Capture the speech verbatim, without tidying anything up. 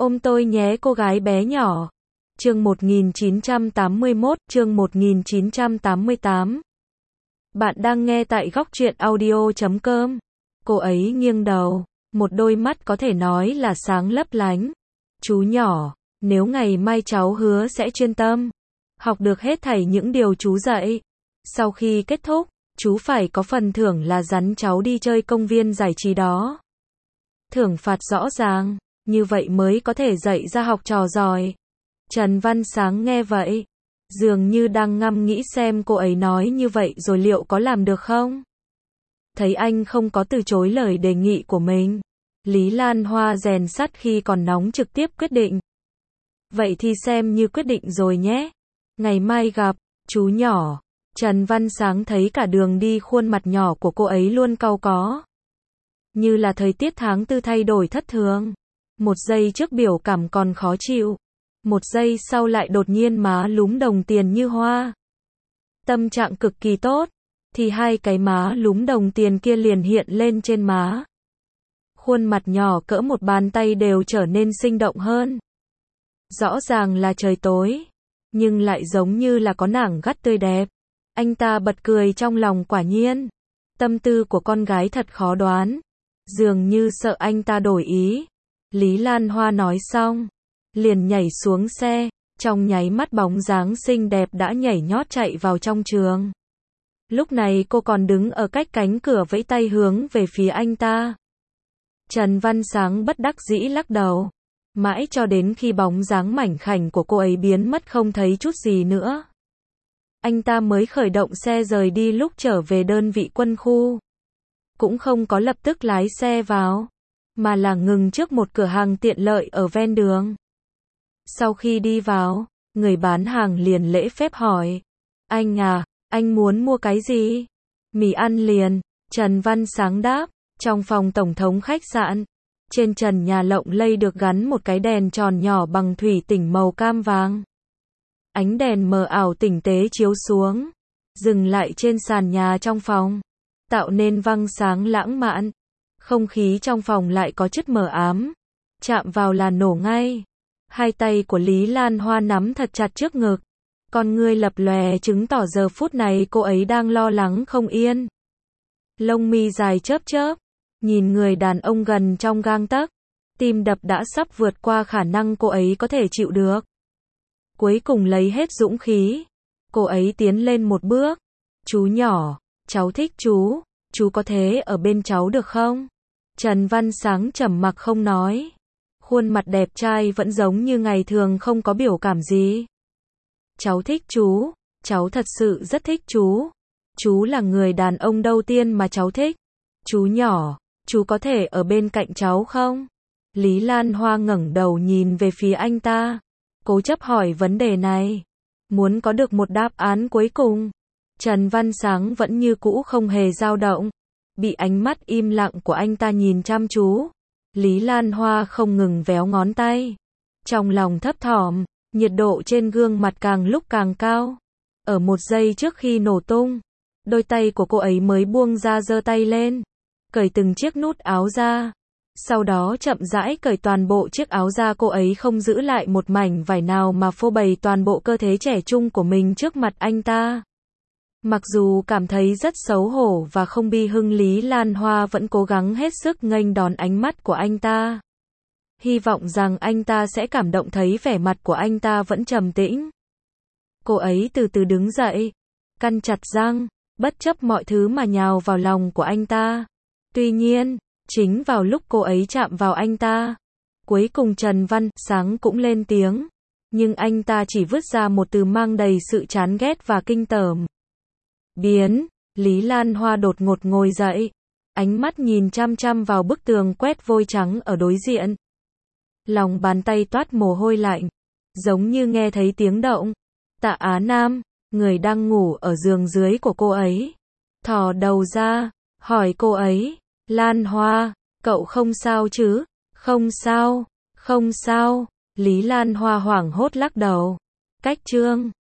Ôm tôi nhé cô gái bé nhỏ. Chương một nghìn chín trăm tám mươi mốt, chương một nghìn chín trăm tám mươi tám. Bạn đang nghe tại góc truyện audio chấm com. Cô ấy nghiêng đầu, một đôi mắt có thể nói là sáng lấp lánh. Chú nhỏ, nếu ngày mai cháu hứa sẽ chuyên tâm, học được hết thảy những điều chú dạy. Sau khi kết thúc, chú phải có phần thưởng là dẫn cháu đi chơi công viên giải trí đó. Thưởng phạt rõ ràng, như vậy mới có thể dạy ra học trò giỏi. Trần Văn Sáng nghe vậy, dường như đang ngâm nghĩ xem cô ấy nói như vậy rồi liệu có làm được không. Thấy anh không có từ chối lời đề nghị của mình, Lý Lan Hoa rèn sắt khi còn nóng trực tiếp quyết định. Vậy thì xem như quyết định rồi nhé. Ngày mai gặp, chú nhỏ. Trần Văn Sáng thấy cả đường đi khuôn mặt nhỏ của cô ấy luôn cau có. Như là thời tiết tháng tư thay đổi thất thường. Một giây trước biểu cảm còn khó chịu. Một giây sau lại đột nhiên má lúm đồng tiền như hoa. Tâm trạng cực kỳ tốt, thì hai cái má lúm đồng tiền kia liền hiện lên trên má. Khuôn mặt nhỏ cỡ một bàn tay đều trở nên sinh động hơn. Rõ ràng là trời tối, nhưng lại giống như là có nàng gắt tươi đẹp. Anh ta bật cười trong lòng, quả nhiên. Tâm tư của con gái thật khó đoán. Dường như sợ anh ta đổi ý. Lý Lan Hoa nói xong, liền nhảy xuống xe, trong nháy mắt bóng dáng xinh đẹp đã nhảy nhót chạy vào trong trường. Lúc này cô còn đứng ở cách cánh cửa vẫy tay hướng về phía anh ta. Trần Văn Sáng bất đắc dĩ lắc đầu, mãi cho đến khi bóng dáng mảnh khảnh của cô ấy biến mất không thấy chút gì nữa. Anh ta mới khởi động xe rời đi. Lúc trở về đơn vị quân khu, cũng không có lập tức lái xe vào, mà là ngừng trước một cửa hàng tiện lợi ở ven đường. Sau khi đi vào, người bán hàng liền lễ phép hỏi, anh à, anh muốn mua cái gì? Mì ăn liền. Trần Văn Sáng đáp. Trong phòng tổng thống khách sạn, trên trần nhà lộng lây được gắn một cái đèn tròn nhỏ bằng thủy tinh màu cam vàng. Ánh đèn mờ ảo tinh tế chiếu xuống, dừng lại trên sàn nhà trong phòng, tạo nên vầng sáng lãng mạn. Không khí trong phòng lại có chút mờ ám, chạm vào là nổ ngay. Hai tay của Lý Lan Hoa nắm thật chặt trước ngực, con ngươi lập lòe chứng tỏ giờ phút này cô ấy đang lo lắng không yên. Lông mi dài chớp chớp, nhìn người đàn ông gần trong gang tấc, tim đập đã sắp vượt qua khả năng cô ấy có thể chịu được. Cuối cùng lấy hết dũng khí, cô ấy tiến lên một bước. Chú nhỏ, cháu thích chú, chú có thể ở bên cháu được không? Trần Văn Sáng trầm mặc không nói. Khuôn mặt đẹp trai vẫn giống như ngày thường, không có biểu cảm gì. Cháu thích chú, cháu thật sự rất thích chú. Chú là người đàn ông đầu tiên mà cháu thích. Chú nhỏ, chú có thể ở bên cạnh cháu không? Lý Lan Hoa ngẩng đầu nhìn về phía anh ta, cố chấp hỏi vấn đề này, muốn có được một đáp án cuối cùng. Trần Văn Sáng vẫn như cũ không hề dao động, bị ánh mắt im lặng của anh ta nhìn chăm chú. Lý Lan Hoa không ngừng véo ngón tay, trong lòng thấp thỏm, nhiệt độ trên gương mặt càng lúc càng cao. Ở một giây trước khi nổ tung, đôi tay của cô ấy mới buông ra, giơ tay lên, cởi từng chiếc nút áo ra. Sau đó chậm rãi cởi toàn bộ chiếc áo ra. Cô ấy không giữ lại một mảnh vải nào mà phô bày toàn bộ cơ thể trẻ trung của mình trước mặt anh ta. Mặc dù cảm thấy rất xấu hổ và không bi hưng, Lý Lan Hoa vẫn cố gắng hết sức nghênh đón ánh mắt của anh ta. Hy vọng rằng anh ta sẽ cảm động thấy vẻ mặt của anh ta vẫn trầm tĩnh. Cô ấy từ từ đứng dậy, căn chặt răng, bất chấp mọi thứ mà nhào vào lòng của anh ta. Tuy nhiên, chính vào lúc cô ấy chạm vào anh ta, cuối cùng Trần Văn Sáng cũng lên tiếng, nhưng anh ta chỉ vứt ra một từ mang đầy sự chán ghét và kinh tởm. Biến. Lý Lan Hoa đột ngột ngồi dậy, ánh mắt nhìn chăm chăm vào bức tường quét vôi trắng ở đối diện. Lòng bàn tay toát mồ hôi lạnh, giống như nghe thấy tiếng động. Tạ Á Nam, người đang ngủ ở giường dưới của cô ấy, thò đầu ra, hỏi cô ấy, Lan Hoa, cậu không sao chứ? Không sao, không sao. Lý Lan Hoa hoảng hốt lắc đầu. Cách chương